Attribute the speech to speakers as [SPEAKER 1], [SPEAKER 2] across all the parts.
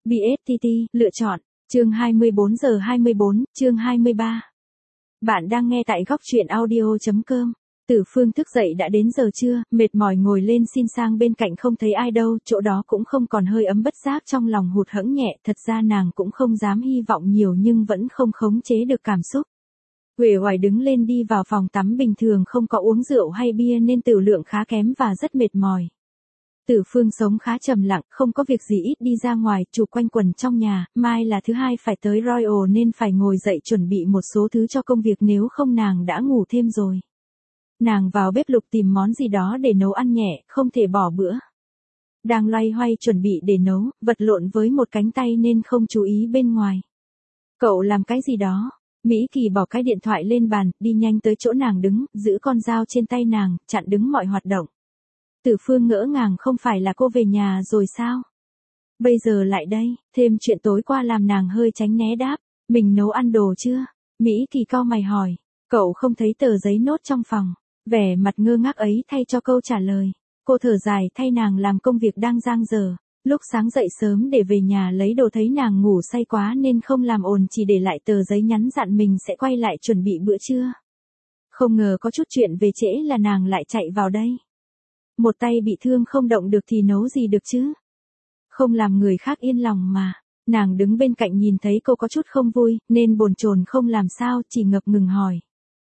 [SPEAKER 1] BSTT, lựa chọn. Chương 24 giờ 24, chương 23. Bạn đang nghe tại góc truyện audio.com. Tử Phương thức dậy đã đến giờ trưa, mệt mỏi ngồi lên xin sang bên cạnh không thấy ai đâu, chỗ đó cũng không còn hơi ấm bất giác trong lòng hụt hẫng nhẹ, thật ra nàng cũng không dám hy vọng nhiều nhưng vẫn không khống chế được cảm xúc. Uể oải đứng lên đi vào phòng tắm, bình thường không có uống rượu hay bia nên tửu lượng khá kém và rất mệt mỏi. Tử Phương sống khá trầm lặng, không có việc gì ít đi ra ngoài, chủ quanh quần trong nhà, mai là thứ hai phải tới Royal nên phải ngồi dậy chuẩn bị một số thứ cho công việc nếu không nàng đã ngủ thêm rồi. Nàng vào bếp lục tìm món gì đó để nấu ăn nhẹ, không thể bỏ bữa. Đang loay hoay chuẩn bị để nấu, vật lộn với một cánh tay nên không chú ý bên ngoài. Cậu làm cái gì đó? Mỹ Kỳ bỏ cái điện thoại lên bàn, đi nhanh tới chỗ nàng đứng, giữ con dao trên tay nàng, chặn đứng mọi hoạt động. Tử Phương ngỡ ngàng, không phải là cô về nhà rồi sao? Bây giờ lại đây, thêm chuyện tối qua làm nàng hơi tránh né đáp. Mình nấu ăn đồ chưa? Mỹ Kỳ cau mày hỏi. Cậu không thấy tờ giấy nốt trong phòng. Vẻ mặt ngơ ngác ấy thay cho câu trả lời. Cô thở dài thay nàng làm công việc đang dang dở. Lúc sáng dậy sớm để về nhà lấy đồ thấy nàng ngủ say quá nên không làm ồn, chỉ để lại tờ giấy nhắn dặn mình sẽ quay lại chuẩn bị bữa trưa. Không ngờ có chút chuyện về trễ là nàng lại chạy vào đây. Một tay bị thương không động được thì nấu gì được chứ? Không làm người khác yên lòng mà. Nàng đứng bên cạnh nhìn thấy cô có chút không vui, nên bồn chồn không làm sao, chỉ ngập ngừng hỏi.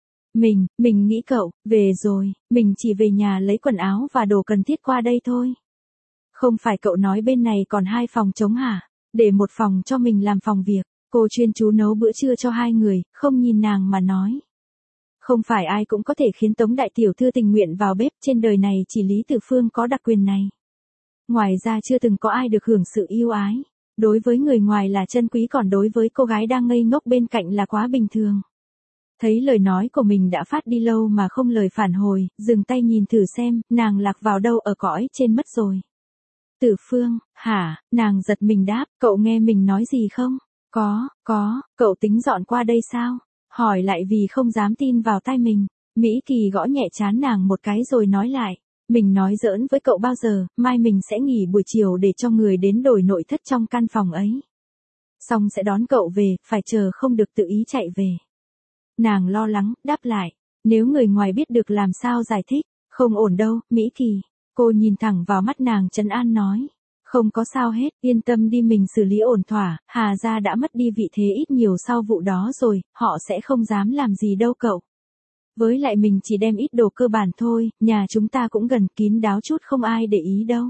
[SPEAKER 1] Mình nghĩ cậu, về rồi, mình chỉ về nhà lấy quần áo và đồ cần thiết qua đây thôi. Không phải cậu nói bên này còn 2 phòng trống hả? Để một phòng cho mình làm phòng việc. Cô chuyên chú nấu bữa trưa cho 2 người, không nhìn nàng mà nói. Không phải ai cũng có thể khiến Tống đại tiểu thư tình nguyện vào bếp, trên đời này chỉ Lý Tử Phương có đặc quyền này. Ngoài ra chưa từng có ai được hưởng sự yêu ái. Đối với người ngoài là chân quý, còn đối với cô gái đang ngây ngốc bên cạnh là quá bình thường. Thấy lời nói của mình đã phát đi lâu mà không lời phản hồi, dừng tay nhìn thử xem, nàng lạc vào đâu ở cõi trên mất rồi. Tử Phương, hả? Nàng giật mình đáp, cậu nghe mình nói gì không? Có, cậu tính dọn qua đây sao? Hỏi lại vì không dám tin vào tai mình. Mỹ Kỳ gõ nhẹ trán nàng một cái rồi nói lại. Mình nói giỡn với cậu bao giờ, mai mình sẽ nghỉ buổi chiều để cho người đến đổi nội thất trong căn phòng ấy. Xong sẽ đón cậu về, phải chờ không được tự ý chạy về. Nàng lo lắng, đáp lại. Nếu người ngoài biết được làm sao giải thích, không ổn đâu, Mỹ Kỳ. Cô nhìn thẳng vào mắt nàng trấn an nói. Không có sao hết, yên tâm đi, mình xử lý ổn thỏa, Hà gia đã mất đi vị thế ít nhiều sau vụ đó rồi, họ sẽ không dám làm gì đâu cậu. Với lại mình chỉ đem ít đồ cơ bản thôi, nhà chúng ta cũng gần, kín đáo chút, không ai để ý đâu.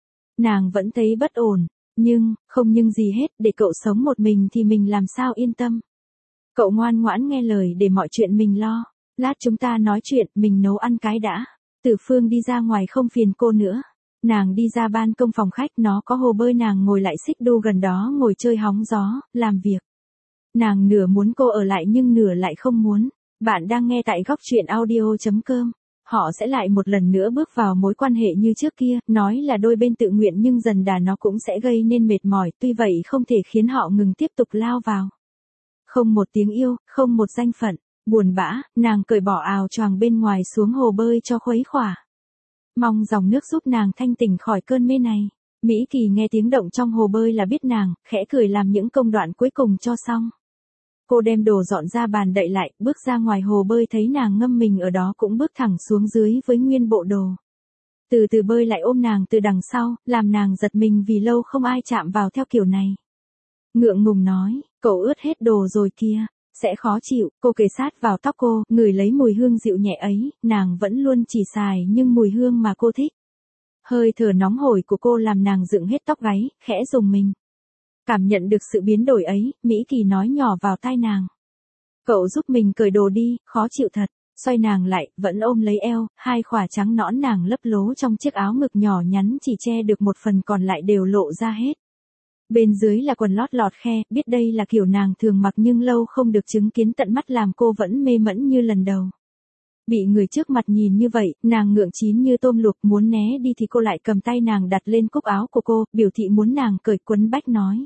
[SPEAKER 1] Nàng vẫn thấy bất ổn, không gì hết, để cậu sống một mình thì mình làm sao yên tâm. Cậu ngoan ngoãn nghe lời để mọi chuyện mình lo, lát chúng ta nói chuyện, mình nấu ăn cái đã. Tử Phương đi ra ngoài không phiền cô nữa. Nàng đi ra ban công phòng khách, nó có hồ bơi, nàng ngồi lại xích đu gần đó ngồi chơi hóng gió, làm việc. Nàng nửa muốn cô ở lại nhưng nửa lại không muốn. Bạn đang nghe tại góc truyện audio.com. Họ sẽ lại một lần nữa bước vào mối quan hệ như trước kia, nói là đôi bên tự nguyện nhưng dần đà nó cũng sẽ gây nên mệt mỏi, tuy vậy không thể khiến họ ngừng tiếp tục lao vào. Không một tiếng yêu, không một danh phận, buồn bã, nàng cởi bỏ áo choàng bên ngoài xuống hồ bơi cho khuấy khỏa. Mong dòng nước giúp nàng thanh tỉnh khỏi cơn mê này. Mỹ Kỳ nghe tiếng động trong hồ bơi là biết nàng, khẽ cười làm những công đoạn cuối cùng cho xong. Cô đem đồ dọn ra bàn đậy lại, bước ra ngoài hồ bơi thấy nàng ngâm mình ở đó cũng bước thẳng xuống dưới với nguyên bộ đồ. Từ từ bơi lại ôm nàng từ đằng sau, làm nàng giật mình vì lâu không ai chạm vào theo kiểu này. Ngượng ngùng nói, cậu ướt hết đồ rồi kia, sẽ khó chịu. Cô kề sát vào tóc cô, ngửi lấy mùi hương dịu nhẹ ấy, nàng vẫn luôn chỉ xài nhưng mùi hương mà cô thích. Hơi thở nóng hổi của cô làm nàng dựng hết tóc gáy, khẽ rùng mình. Cảm nhận được sự biến đổi ấy, Mỹ Kỳ nói nhỏ vào tai nàng. Cậu giúp mình cởi đồ đi, khó chịu thật. Xoay nàng lại, vẫn ôm lấy eo, 2 khỏa trắng nõn nàng lấp lố trong chiếc áo ngực nhỏ nhắn chỉ che được một phần, còn lại đều lộ ra hết. Bên dưới là quần lót lọt khe, biết đây là kiểu nàng thường mặc nhưng lâu không được chứng kiến tận mắt làm cô vẫn mê mẩn như lần đầu. Bị người trước mặt nhìn như vậy, nàng ngượng chín như tôm luộc, muốn né đi thì cô lại cầm tay nàng đặt lên cúc áo của cô, biểu thị muốn nàng cởi, quấn bách nói.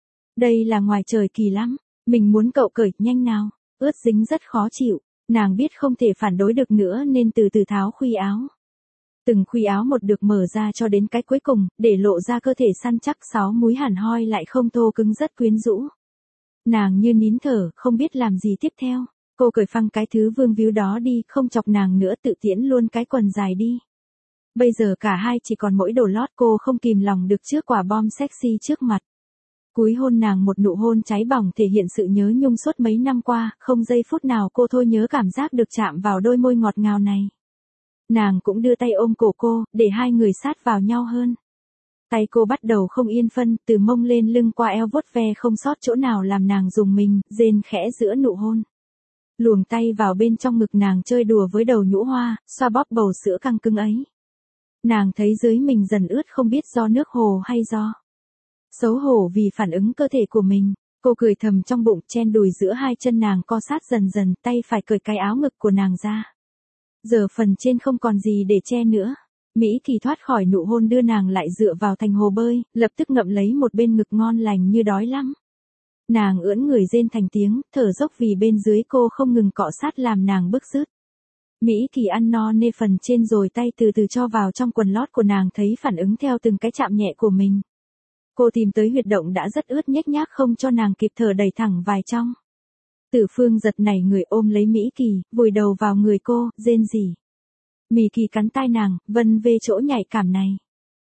[SPEAKER 1] Đây là ngoài trời kỳ lắm, mình muốn cậu cởi, nhanh nào, ướt dính rất khó chịu. Nàng biết không thể phản đối được nữa nên từ từ tháo khuy áo. Từng khuy áo một được mở ra cho đến cái cuối cùng, để lộ ra cơ thể săn chắc 6 múi hẳn hoi lại không thô cứng rất quyến rũ. Nàng như nín thở, không biết làm gì tiếp theo. Cô cởi phăng cái thứ vương víu đó đi, không chọc nàng nữa, tự tiễn luôn cái quần dài đi. Bây giờ cả hai chỉ còn mỗi đồ lót, cô không kìm lòng được trước quả bom sexy trước mặt. Cúi hôn nàng một nụ hôn cháy bỏng thể hiện sự nhớ nhung suốt mấy năm qua, không giây phút nào cô thôi nhớ cảm giác được chạm vào đôi môi ngọt ngào này. Nàng cũng đưa tay ôm cổ cô, để hai người sát vào nhau hơn. Tay cô bắt đầu không yên phân, từ mông lên lưng qua eo vuốt ve không sót chỗ nào làm nàng rùng mình, rên khẽ giữa nụ hôn. Luồng tay vào bên trong ngực nàng chơi đùa với đầu nhũ hoa, xoa bóp bầu sữa căng cứng ấy. Nàng thấy dưới mình dần ướt, không biết do nước hồ hay do xấu hổ vì phản ứng cơ thể của mình. Cô cười thầm trong bụng, chen đùi giữa hai chân nàng co sát dần dần, tay phải cởi cái áo ngực của nàng ra. Giờ phần trên không còn gì để che nữa. Mỹ thì thoát khỏi nụ hôn đưa nàng lại dựa vào thành hồ bơi, lập tức ngậm lấy một bên ngực ngon lành như đói lắm. Nàng ưỡn người rên thành tiếng, thở dốc vì bên dưới cô không ngừng cọ sát làm nàng bức rứt. Mỹ thì ăn no nê phần trên rồi tay từ từ cho vào trong quần lót của nàng, thấy phản ứng theo từng cái chạm nhẹ của mình. Cô tìm tới huyệt động đã rất ướt nhếch nhác, không cho nàng kịp thở đẩy thẳng vài trong. Tử Phương giật nảy người ôm lấy Mỹ Kỳ, vùi đầu vào người cô, rên rỉ. Mỹ Kỳ cắn tai nàng, vân về chỗ nhạy cảm này.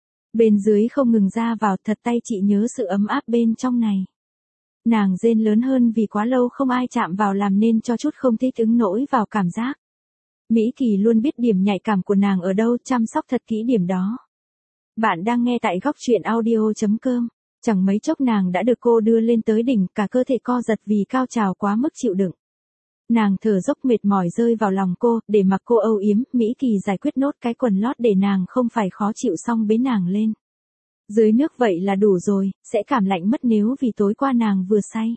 [SPEAKER 1] Bên dưới không ngừng ra vào, thật tay chị nhớ sự ấm áp bên trong này. Nàng rên lớn hơn vì quá lâu không ai chạm vào làm nên cho chút không thích ứng nổi vào cảm giác. Mỹ Kỳ luôn biết điểm nhạy cảm của nàng ở đâu, chăm sóc thật kỹ điểm đó. Bạn đang nghe tại góc truyện audio.com. Chẳng mấy chốc nàng đã được cô đưa lên tới đỉnh, cả cơ thể co giật vì cao trào quá mức chịu đựng. Nàng thở dốc mệt mỏi rơi vào lòng cô, để mặc cô âu yếm. Mỹ Kỳ giải quyết nốt cái quần lót để nàng không phải khó chịu, xong bế nàng lên. Dưới nước vậy là đủ rồi, sẽ cảm lạnh mất nếu vì tối qua nàng vừa say.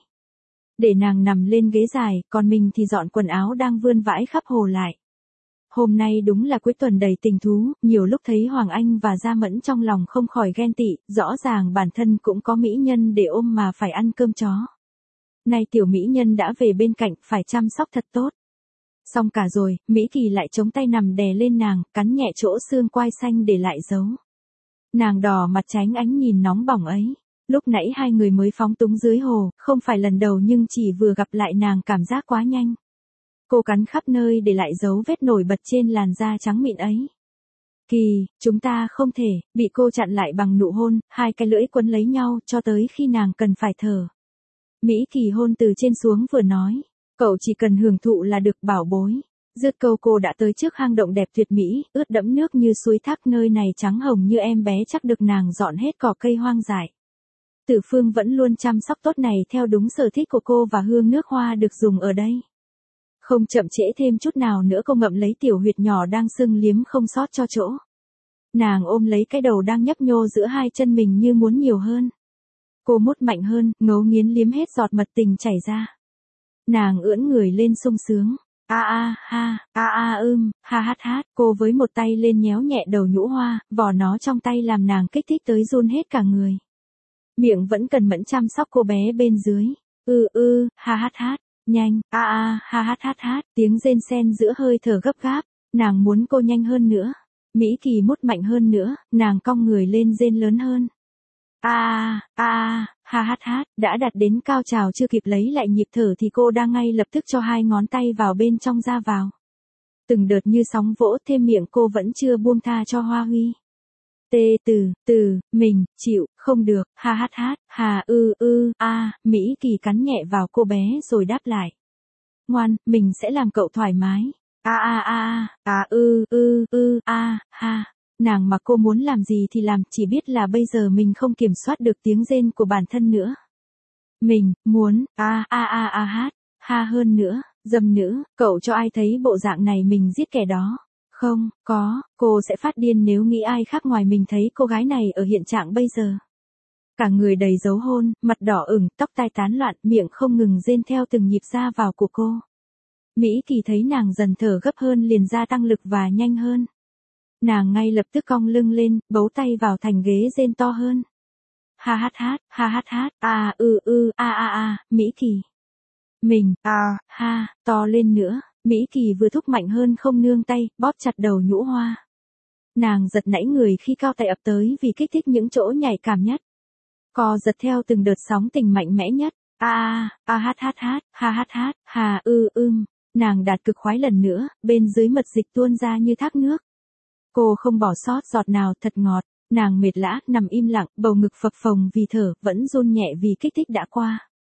[SPEAKER 1] Để nàng nằm lên ghế dài, còn mình thì dọn quần áo đang vươn vãi khắp hồ lại. Hôm nay đúng là cuối tuần đầy tình thú, nhiều lúc thấy Hoàng Anh và Gia Mẫn trong lòng không khỏi ghen tị, rõ ràng bản thân cũng có mỹ nhân để ôm mà phải ăn cơm chó. Nay tiểu mỹ nhân đã về bên cạnh, phải chăm sóc thật tốt. Xong cả rồi, Mỹ Kỳ lại chống tay nằm đè lên nàng, cắn nhẹ chỗ xương quai xanh để lại dấu. Nàng đỏ mặt tránh ánh nhìn nóng bỏng ấy. Lúc nãy hai người mới phóng túng dưới hồ, không phải lần đầu nhưng chỉ vừa gặp lại nàng cảm giác quá nhanh. Cô cắn khắp nơi để lại dấu vết nổi bật trên làn da trắng mịn ấy. Kỳ, chúng ta không thể, bị cô chặn lại bằng nụ hôn, hai cái lưỡi quấn lấy nhau cho tới khi nàng cần phải thở. Mỹ Kỳ hôn từ trên xuống vừa nói, cậu chỉ cần hưởng thụ là được bảo bối. Dứt câu cô đã tới trước hang động đẹp tuyệt mỹ, ướt đẫm nước như suối thác, nơi này trắng hồng như em bé, chắc được nàng dọn hết cỏ cây hoang dại. Tử Phương vẫn luôn chăm sóc tốt này theo đúng sở thích của cô và hương nước hoa được dùng ở đây. Không chậm trễ thêm chút nào nữa, cô ngậm lấy tiểu huyệt nhỏ đang sưng liếm không sót cho chỗ. Nàng ôm lấy cái đầu đang nhấp nhô giữa hai chân mình như muốn nhiều hơn. Cô mút mạnh hơn, ngấu nghiến liếm hết giọt mật tình chảy ra. Nàng ưỡn người lên sung sướng. Ha hát hát, cô với một tay lên nhéo nhẹ đầu nhũ hoa, vò nó trong tay làm nàng kích thích tới run hết cả người. Miệng vẫn cần mẫn chăm sóc cô bé bên dưới. Ha hát hát, nhanh, ha hát hát, tiếng rên xen giữa hơi thở gấp gáp, nàng muốn cô nhanh hơn nữa. Mỹ Kỳ mút mạnh hơn nữa, nàng cong người lên rên lớn hơn. Ha hát hát, đã đạt đến cao trào, chưa kịp lấy lại nhịp thở thì cô đang ngay lập tức cho hai ngón tay vào bên trong ra vào. Từng đợt như sóng vỗ, thêm miệng cô vẫn chưa buông tha cho Hoa Huy. Mình, chịu, không được, ha hát hát, Mỹ Kỳ cắn nhẹ vào cô bé rồi đáp lại. Ngoan, mình sẽ làm cậu thoải mái. Nàng mà cô muốn làm gì thì làm, chỉ biết là bây giờ mình không kiểm soát được tiếng rên của bản thân nữa. Mình, muốn, hát, ha hơn nữa, dâm nữ, cậu cho ai thấy bộ dạng này mình giết kẻ đó. Không, có, cô sẽ phát điên nếu nghĩ ai khác ngoài mình thấy cô gái này ở hiện trạng bây giờ. Cả người đầy dấu hôn, mặt đỏ ửng, tóc tai tán loạn, miệng không ngừng rên theo từng nhịp ra vào của cô. Mỹ Kỳ thấy nàng dần thở gấp hơn liền gia tăng lực và nhanh hơn. Nàng ngay lập tức cong lưng lên, bấu tay vào thành ghế rên to hơn. Ha hát hát, Mỹ Kỳ. Mình, to lên nữa. Mỹ Kỳ vừa thúc mạnh hơn không nương tay, bóp chặt đầu nhũ hoa. Nàng giật nảy người khi cao tay ập tới vì kích thích những chỗ nhạy cảm nhất. Co giật theo từng đợt sóng tình mạnh mẽ nhất. Nàng đạt cực khoái lần nữa, bên dưới mật dịch tuôn ra như thác nước. Cô không bỏ sót giọt nào, thật ngọt. Nàng mệt lã, nằm im lặng, bầu ngực phập phồng vì thở, vẫn run nhẹ vì kích thích đã qua.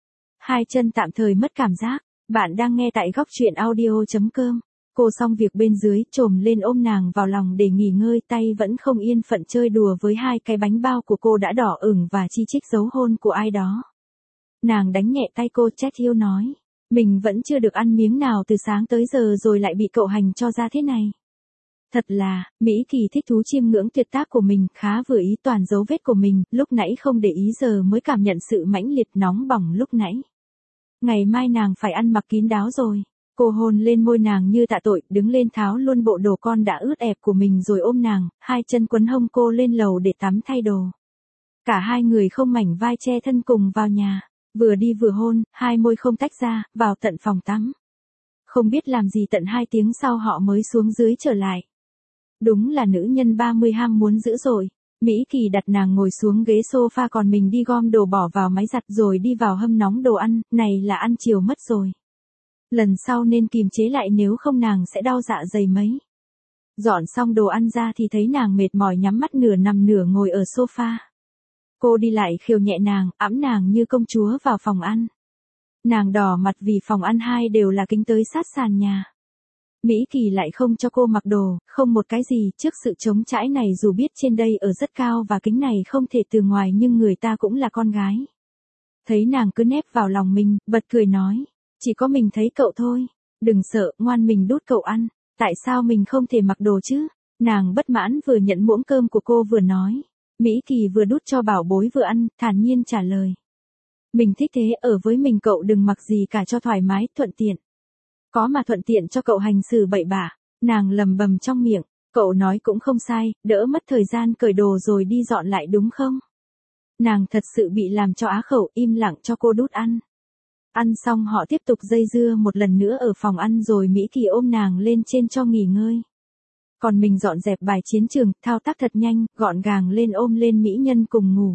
[SPEAKER 1] Hai chân tạm thời mất cảm giác. Bạn đang nghe tại góc truyện audio.com. Cô xong việc bên dưới, trồm lên ôm nàng vào lòng để nghỉ ngơi, tay vẫn không yên phận chơi đùa với hai cái bánh bao của cô đã đỏ ửng và chi chít dấu hôn của ai đó. Nàng đánh nhẹ tay cô, Chết yêu nói. Mình vẫn chưa được ăn miếng nào từ sáng tới giờ rồi lại bị cậu hành cho ra thế này. Thật là, Mỹ Kỳ thích thú chiêm ngưỡng tuyệt tác của mình, khá vừa ý toàn dấu vết của mình, lúc nãy không để ý giờ mới cảm nhận sự mãnh liệt nóng bỏng lúc nãy. Ngày mai nàng phải ăn mặc kín đáo rồi. Cô hôn lên môi nàng như tạ tội, đứng lên tháo luôn bộ đồ con đã ướt ẹp của mình rồi ôm nàng, hai chân quấn hông cô lên lầu để tắm thay đồ. Cả hai người không mảnh vai che thân cùng vào nhà, vừa đi vừa hôn, hai môi không tách ra, vào tận phòng tắm. Không biết làm gì tận 2 tiếng sau họ mới xuống dưới trở lại. Đúng là nữ nhân 30 ham muốn dữ dội. Mỹ Kỳ đặt nàng ngồi xuống ghế sofa còn mình đi gom đồ bỏ vào máy giặt rồi đi vào hâm nóng đồ ăn, này là ăn chiều mất rồi. Lần sau nên kìm chế lại nếu không nàng sẽ đau dạ dày mấy. Dọn xong đồ ăn ra thì thấy nàng mệt mỏi nhắm mắt nửa nằm nửa ngồi ở sofa. Cô đi lại khều nhẹ nàng, ẵm nàng như công chúa vào phòng ăn. Nàng đỏ mặt vì phòng ăn hai đều là kính tới sát sàn nhà. Mỹ Kỳ lại không cho cô mặc đồ, không một cái gì, trước sự chống chãi này dù biết trên đây ở rất cao và kính này không thể từ ngoài nhưng người ta cũng là con gái. Thấy nàng cứ nép vào lòng mình, bật cười nói, chỉ có mình thấy cậu thôi, đừng sợ, ngoan mình đút cậu ăn, tại sao mình không thể mặc đồ chứ? Nàng bất mãn vừa nhận muỗng cơm của cô vừa nói, Mỹ Kỳ vừa đút cho bảo bối vừa ăn, thản nhiên trả lời. Mình thích thế, ở với mình cậu đừng mặc gì cả cho thoải mái, thuận tiện. Có mà thuận tiện cho cậu hành xử bậy bạ, nàng lầm bầm trong miệng, cậu nói cũng không sai, đỡ mất thời gian cởi đồ rồi đi dọn lại đúng không? Nàng thật sự bị làm cho á khẩu, im lặng cho cô đút ăn. Ăn xong họ tiếp tục dây dưa một lần nữa ở phòng ăn rồi Mỹ Kỳ ôm nàng lên trên cho nghỉ ngơi. Còn mình dọn dẹp bài chiến trường, thao tác thật nhanh, gọn gàng lên ôm lên mỹ nhân cùng ngủ.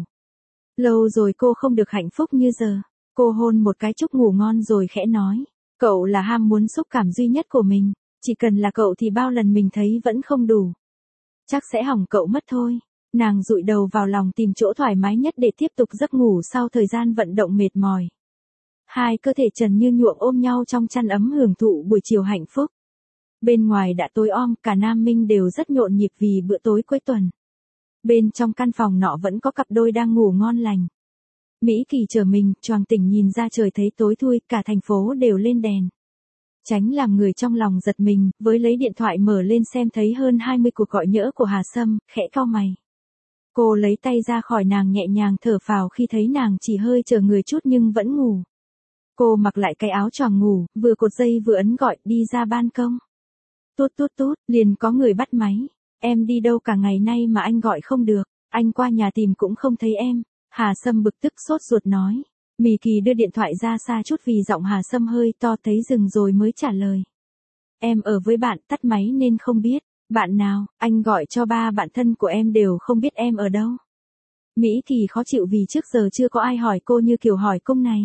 [SPEAKER 1] Lâu rồi cô không được hạnh phúc như giờ. Cô hôn một cái chúc ngủ ngon rồi khẽ nói. Cậu là ham muốn xúc cảm duy nhất của mình. Chỉ cần là cậu thì bao lần mình thấy vẫn không đủ. Chắc sẽ hỏng cậu mất thôi. Nàng dụi đầu vào lòng tìm chỗ thoải mái nhất để tiếp tục giấc ngủ sau thời gian vận động mệt mỏi. Hai cơ thể trần như nhuộm ôm nhau trong chăn ấm hưởng thụ buổi chiều hạnh phúc. Bên ngoài đã tối om, cả Nam Minh đều rất nhộn nhịp vì bữa tối cuối tuần. Bên trong căn phòng nọ vẫn có cặp đôi đang ngủ ngon lành. Mỹ Kỳ chờ mình, choàng tỉnh nhìn ra trời thấy tối thui, cả thành phố đều lên đèn. Tránh làm người trong lòng giật mình, với lấy điện thoại mở lên xem thấy hơn 20 cuộc gọi nhỡ của Hà Sâm, khẽ cau mày. Cô lấy tay ra khỏi nàng nhẹ nhàng thở phào khi thấy nàng chỉ hơi chờ người chút nhưng vẫn ngủ. Cô mặc lại cái áo choàng ngủ, vừa cột dây vừa ấn gọi, đi ra ban công. Tút tút tút, liền có người bắt máy. Em đi đâu cả ngày nay mà anh gọi không được, anh qua nhà tìm cũng không thấy em. Hà Sâm bực tức sốt ruột nói. Mỹ Kỳ đưa điện thoại ra xa chút vì giọng Hà Sâm hơi to thấy dừng rồi mới trả lời. Em ở với bạn, tắt máy nên không biết. Bạn nào, anh gọi cho 3 bạn thân của em đều không biết em ở đâu. Mỹ Kỳ khó chịu vì trước giờ chưa có ai hỏi cô như kiểu hỏi cung này.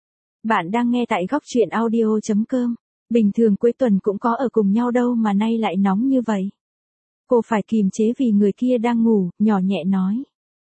[SPEAKER 1] Bạn đang nghe tại góc truyện audio.com. Bình thường cuối tuần cũng có ở cùng nhau đâu mà nay lại nóng như vậy. Cô phải kìm chế vì người kia đang ngủ, nhỏ nhẹ nói.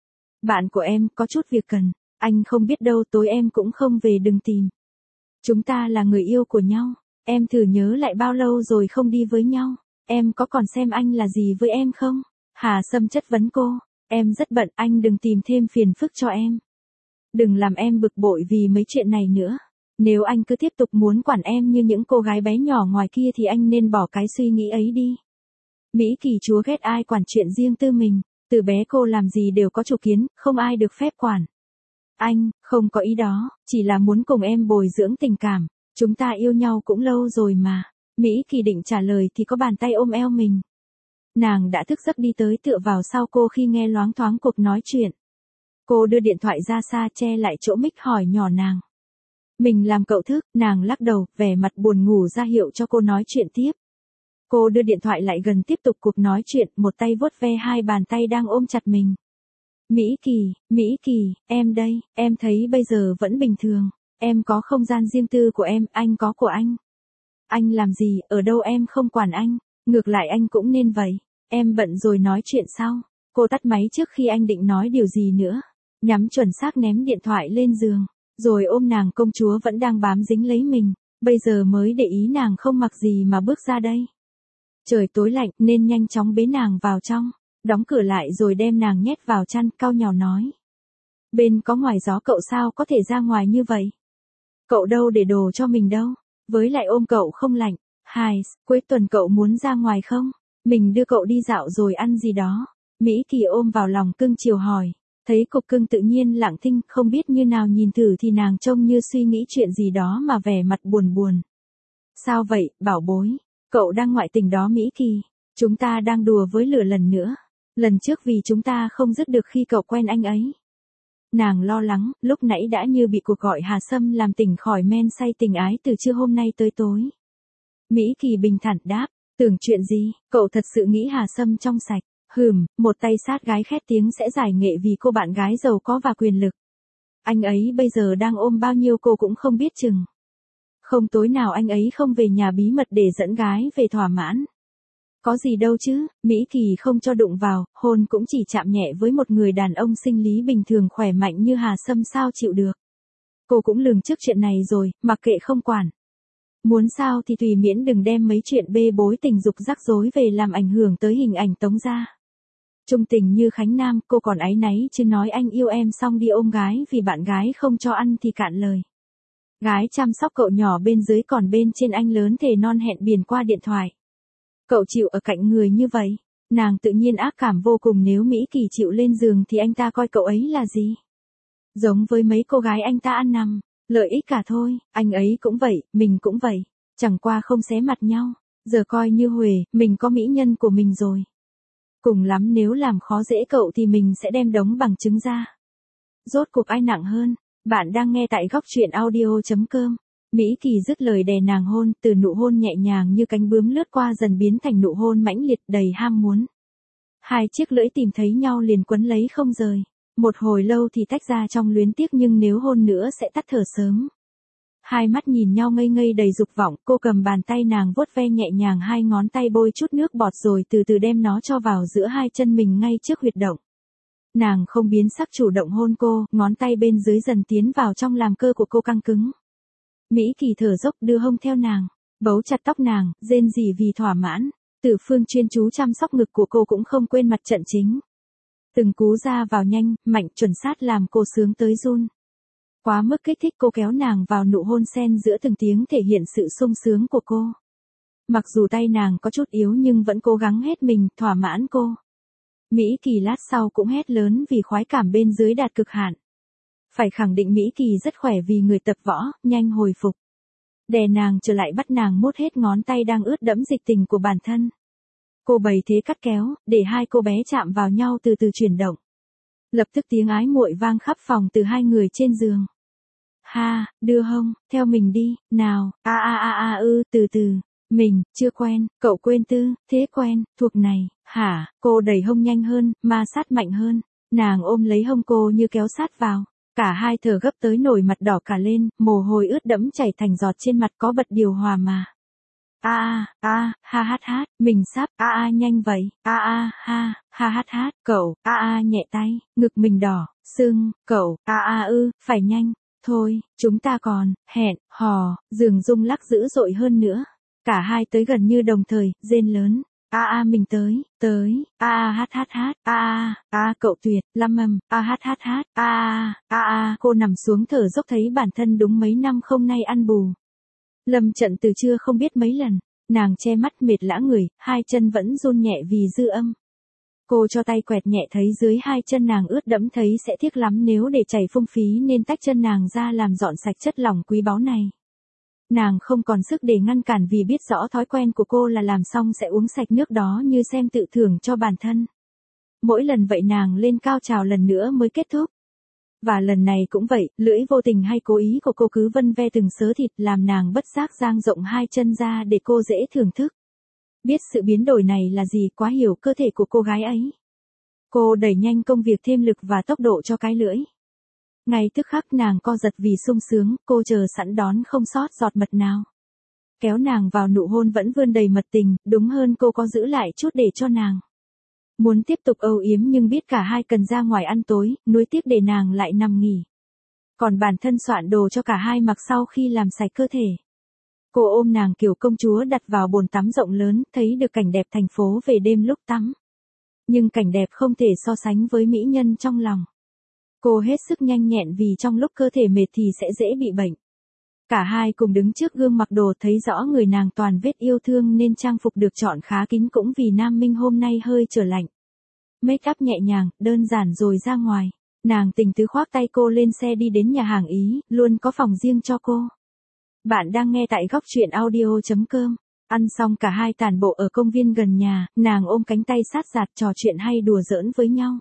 [SPEAKER 1] Bạn của em có chút việc cần, anh không biết đâu tối em cũng không về đừng tìm. Chúng ta là người yêu của nhau, em thử nhớ lại bao lâu rồi không đi với nhau, em có còn xem anh là gì với em không? Hà Sâm chất vấn cô, em rất bận anh đừng tìm thêm phiền phức cho em. Đừng làm em bực bội vì mấy chuyện này nữa. Nếu anh cứ tiếp tục muốn quản em như những cô gái bé nhỏ ngoài kia thì anh nên bỏ cái suy nghĩ ấy đi. Mỹ Kỳ chúa ghét ai quản chuyện riêng tư mình, từ bé cô làm gì đều có chủ kiến, không ai được phép quản. Anh, không có ý đó, chỉ là muốn cùng em bồi dưỡng tình cảm, chúng ta yêu nhau cũng lâu rồi mà. Mỹ Kỳ định trả lời thì có bàn tay ôm eo mình. Nàng đã thức giấc đi tới tựa vào sau cô khi nghe loáng thoáng cuộc nói chuyện. Cô đưa điện thoại ra xa che lại chỗ mic hỏi nhỏ nàng. Mình làm cậu thức, nàng lắc đầu, vẻ mặt buồn ngủ ra hiệu cho cô nói chuyện tiếp. Cô đưa điện thoại lại gần tiếp tục cuộc nói chuyện, một tay vuốt ve hai bàn tay đang ôm chặt mình. Mỹ Kỳ, em đây, em thấy bây giờ vẫn bình thường. Em có không gian riêng tư của em, anh có của anh. Anh làm gì, ở đâu em không quản anh. Ngược lại anh cũng nên vậy. Em bận rồi nói chuyện sau. Cô tắt máy trước khi anh định nói điều gì nữa. Nhắm chuẩn xác ném điện thoại lên giường. Rồi ôm nàng công chúa vẫn đang bám dính lấy mình. Bây giờ mới để ý nàng không mặc gì mà bước ra đây. Trời tối lạnh nên nhanh chóng bế nàng vào trong. Đóng cửa lại rồi đem nàng nhét vào chăn, cau nhàu nói. Bên có ngoài gió, cậu sao có thể ra ngoài như vậy? Cậu đâu để đồ cho mình đâu. Với lại ôm cậu không lạnh. Hai, cuối tuần cậu muốn ra ngoài không? Mình đưa cậu đi dạo rồi ăn gì đó. Mỹ Kỳ ôm vào lòng cưng chiều hỏi. Thấy cục cưng tự nhiên lặng thinh, không biết như nào nhìn thử thì nàng trông như suy nghĩ chuyện gì đó mà vẻ mặt buồn buồn. Sao vậy, bảo bối? Cậu đang ngoại tình đó Mỹ Kỳ. Chúng ta đang đùa với lửa lần nữa. Lần trước vì chúng ta không dứt được khi cậu quen anh ấy. Nàng lo lắng, lúc nãy đã như bị cuộc gọi Hà Sâm làm tỉnh khỏi men say tình ái từ trưa hôm nay tới tối. Mỹ Kỳ bình thản đáp, tưởng chuyện gì, cậu thật sự nghĩ Hà Sâm trong sạch. Một tay sát gái khét tiếng sẽ giải nghệ vì cô bạn gái giàu có và quyền lực. Anh ấy bây giờ đang ôm bao nhiêu cô cũng không biết chừng. Không tối nào anh ấy không về nhà bí mật để dẫn gái về thỏa mãn. Có gì đâu chứ, Mỹ Kỳ không cho đụng vào, hôn cũng chỉ chạm nhẹ với một người đàn ông sinh lý bình thường khỏe mạnh như Hà Sâm sao chịu được. Cô cũng lường trước chuyện này rồi, mặc kệ không quản. Muốn sao thì tùy miễn đừng đem mấy chuyện bê bối tình dục rắc rối về làm ảnh hưởng tới hình ảnh Tống gia. Trung tình như Khánh Nam, cô còn áy náy chứ nói anh yêu em xong đi ôm gái vì bạn gái không cho ăn thì cạn lời. Gái chăm sóc cậu nhỏ bên dưới còn bên trên anh lớn thề non hẹn biển qua điện thoại. Cậu chịu ở cạnh người như vậy, nàng tự nhiên ác cảm vô cùng nếu Mỹ Kỳ chịu lên giường thì anh ta coi cậu ấy là gì? Giống với mấy cô gái anh ta ăn nằm, lợi ích cả thôi, anh ấy cũng vậy, mình cũng vậy, chẳng qua không xé mặt nhau, giờ coi như huề, mình có mỹ nhân của mình rồi. Cùng lắm nếu làm khó dễ cậu thì mình sẽ đem đống bằng chứng ra. Rốt cuộc ai nặng hơn? Bạn đang nghe tại góc truyện audio.com. Mỹ Kỳ dứt lời đè nàng hôn, từ nụ hôn nhẹ nhàng như cánh bướm lướt qua dần biến thành nụ hôn mãnh liệt đầy ham muốn. Hai chiếc lưỡi tìm thấy nhau liền quấn lấy không rời. Một hồi lâu thì tách ra trong luyến tiếc nhưng nếu hôn nữa sẽ tắt thở sớm. Hai mắt nhìn nhau ngây ngây đầy dục vọng, cô cầm bàn tay nàng vuốt ve nhẹ nhàng hai ngón tay bôi chút nước bọt rồi từ từ đem nó cho vào giữa hai chân mình ngay trước huyệt động. Nàng không biến sắc chủ động hôn cô, ngón tay bên dưới dần tiến vào trong làm cơ của cô căng cứng. Mỹ Kỳ thở dốc đưa hông theo nàng, bấu chặt tóc nàng, rên rỉ vì thỏa mãn. Tử Phương chuyên chú chăm sóc ngực của cô cũng không quên mặt trận chính. Từng cú ra vào nhanh, mạnh chuẩn xác làm cô sướng tới run. Quá mức kích thích cô kéo nàng vào nụ hôn xen giữa từng tiếng thể hiện sự sung sướng của cô. Mặc dù tay nàng có chút yếu nhưng vẫn cố gắng hết mình, thỏa mãn cô. Mỹ Kỳ lát sau cũng hét lớn vì khoái cảm bên dưới đạt cực hạn. Phải khẳng định Mỹ Kỳ rất khỏe vì người tập võ, nhanh hồi phục. Đè nàng trở lại bắt nàng mút hết ngón tay đang ướt đẫm dịch tình của bản thân. Cô bày thế cắt kéo, để hai cô bé chạm vào nhau từ từ chuyển động. Lập tức tiếng ái muội vang khắp phòng từ hai người trên giường. Ha, đưa hông, theo mình đi, nào, từ từ. Mình, chưa quen, cậu quên tư, thế quen, thuộc này, hả, cô đẩy hông nhanh hơn, ma sát mạnh hơn. Nàng ôm lấy hông cô như kéo sát vào. Cả hai thở gấp tới nổi mặt đỏ cả lên, mồ hôi ướt đẫm chảy thành giọt trên mặt có bật điều hòa mà. Mình sắp, nhanh vậy, cậu, nhẹ tay, ngực mình đỏ, sưng, cậu, phải nhanh, thôi, chúng ta còn, hẹn, hò, giường rung lắc dữ dội hơn nữa. Cả hai tới gần như đồng thời, rên lớn. Mình tới, cậu tuyệt, cô nằm xuống thở dốc thấy bản thân đúng mấy năm không nay ăn bù. Lâm trận từ trưa không biết mấy lần, nàng che mắt mệt lã người, hai chân vẫn run nhẹ vì dư âm. Cô cho tay quẹt nhẹ thấy dưới hai chân nàng ướt đẫm thấy sẽ tiếc lắm nếu để chảy phung phí nên tách chân nàng ra làm dọn sạch chất lỏng quý báu này. Nàng không còn sức để ngăn cản vì biết rõ thói quen của cô là làm xong sẽ uống sạch nước đó như xem tự thưởng cho bản thân. Mỗi lần vậy nàng lên cao trào lần nữa mới kết thúc. Và lần này cũng vậy, lưỡi vô tình hay cố ý của cô cứ vân ve từng sớ thịt làm nàng bất giác dang rộng hai chân ra để cô dễ thưởng thức. Biết sự biến đổi này là gì, quá hiểu cơ thể của cô gái ấy. Cô đẩy nhanh công việc, thêm lực và tốc độ cho cái lưỡi. Ngay tức khắc nàng co giật vì sung sướng, cô chờ sẵn đón không sót giọt mật nào. Kéo nàng vào nụ hôn vẫn vươn đầy mật tình, đúng hơn cô có giữ lại chút để cho nàng. Muốn tiếp tục âu yếm nhưng biết cả hai cần ra ngoài ăn tối, nuối tiếc để nàng lại nằm nghỉ. Còn bản thân soạn đồ cho cả hai mặc sau khi làm sạch cơ thể. Cô ôm nàng kiểu công chúa đặt vào bồn tắm rộng lớn, thấy được cảnh đẹp thành phố về đêm lúc tắm. Nhưng cảnh đẹp không thể so sánh với mỹ nhân trong lòng. Cô hết sức nhanh nhẹn vì trong lúc cơ thể mệt thì sẽ dễ bị bệnh. Cả hai cùng đứng trước gương mặc đồ, thấy rõ người nàng toàn vết yêu thương nên trang phục được chọn khá kín, cũng vì Nam Minh hôm nay hơi trở lạnh. Make up nhẹ nhàng, đơn giản rồi ra ngoài. Nàng tình tứ khoác tay cô lên xe đi đến nhà hàng Ý, luôn có phòng riêng cho cô. Bạn đang nghe tại góc truyện audio.com. Ăn xong cả hai tản bộ ở công viên gần nhà, nàng ôm cánh tay sát giạt trò chuyện hay đùa giỡn với nhau.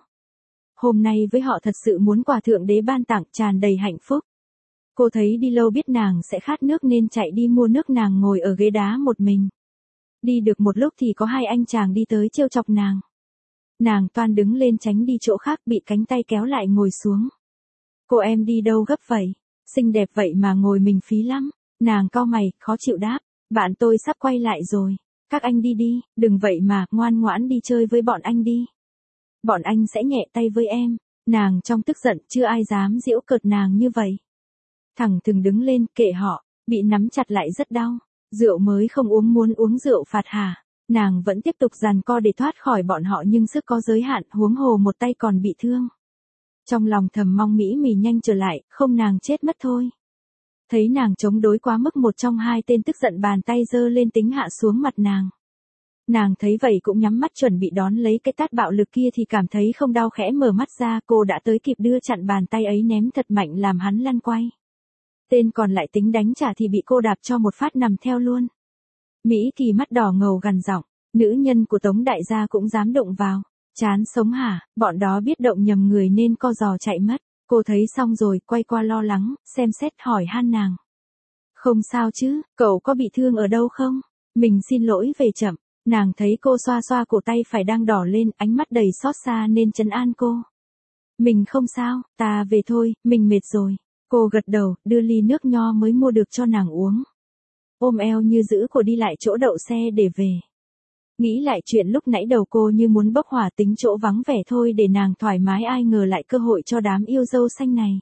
[SPEAKER 1] Hôm nay với họ thật sự muốn quà thượng đế ban tặng, tràn đầy hạnh phúc. Cô thấy đi lâu biết nàng sẽ khát nước nên chạy đi mua nước, nàng ngồi ở ghế đá một mình. Đi được một lúc thì có hai anh chàng đi tới trêu chọc nàng. Nàng toan đứng lên tránh đi chỗ khác, bị cánh tay kéo lại ngồi xuống. Cô em đi đâu gấp vậy? Xinh đẹp vậy mà ngồi mình phí lắm. Nàng cau mày, khó chịu đáp. Bạn tôi sắp quay lại rồi. Các anh đi đi, đừng vậy mà, ngoan ngoãn đi chơi với bọn anh đi. Bọn anh sẽ nhẹ tay với em. Nàng trong tức giận, chưa ai dám giễu cợt nàng như vậy. Thẳng thừng đứng lên, kệ họ, bị nắm chặt lại rất đau. Rượu mới không uống, muốn uống rượu phạt hả? Nàng vẫn tiếp tục giằng co để thoát khỏi bọn họ nhưng sức có giới hạn, huống hồ một tay còn bị thương. Trong lòng thầm mong Mỹ Mì nhanh trở lại, không nàng chết mất thôi. Thấy nàng chống đối quá mức, một trong hai tên tức giận bàn tay giơ lên tính hạ xuống mặt nàng. Nàng thấy vậy cũng nhắm mắt chuẩn bị đón lấy cái tát bạo lực kia thì cảm thấy không đau, khẽ mở mắt ra, cô đã tới kịp đưa chặn bàn tay ấy ném thật mạnh làm hắn lăn quay. Tên còn lại tính đánh trả thì bị cô đạp cho một phát nằm theo luôn. Mỹ Kỳ mắt đỏ ngầu gằn giọng, nữ nhân của Tống đại gia cũng dám động vào. Chán sống hả? Bọn đó biết động nhầm người nên co giò chạy mất. Cô thấy xong rồi, quay qua lo lắng, xem xét hỏi han nàng. Không sao chứ, cậu có bị thương ở đâu không? Mình xin lỗi về chậm. Nàng thấy cô xoa xoa cổ tay phải đang đỏ lên, ánh mắt đầy xót xa nên trấn an cô. Mình không sao, ta về thôi, mình mệt rồi. Cô gật đầu, đưa ly nước nho mới mua được cho nàng uống. Ôm eo như giữ cô đi lại chỗ đậu xe để về. Nghĩ lại chuyện lúc nãy đầu cô như muốn bốc hỏa, tính chỗ vắng vẻ thôi để nàng thoải mái, ai ngờ lại cơ hội cho đám yêu dâu xanh này.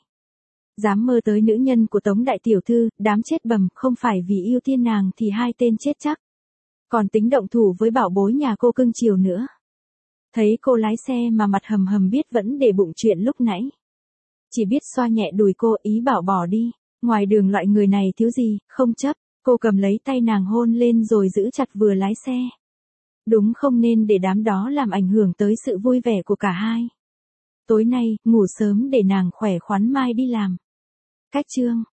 [SPEAKER 1] Dám mơ tới nữ nhân của Tống đại tiểu thư, đám chết bầm, không phải vì yêu thiên nàng thì hai tên chết chắc. Còn tính động thủ với bảo bối nhà cô cưng chiều nữa. Thấy cô lái xe mà mặt hầm hầm, biết vẫn để bụng chuyện lúc nãy. Chỉ biết xoa nhẹ đùi cô, ý bảo bỏ đi. Ngoài đường loại người này thiếu gì, không chấp. Cô cầm lấy tay nàng hôn lên rồi giữ chặt vừa lái xe. Đúng không nên để đám đó làm ảnh hưởng tới sự vui vẻ của cả hai. Tối nay, ngủ sớm để nàng khỏe khoắn mai đi làm. Cách chương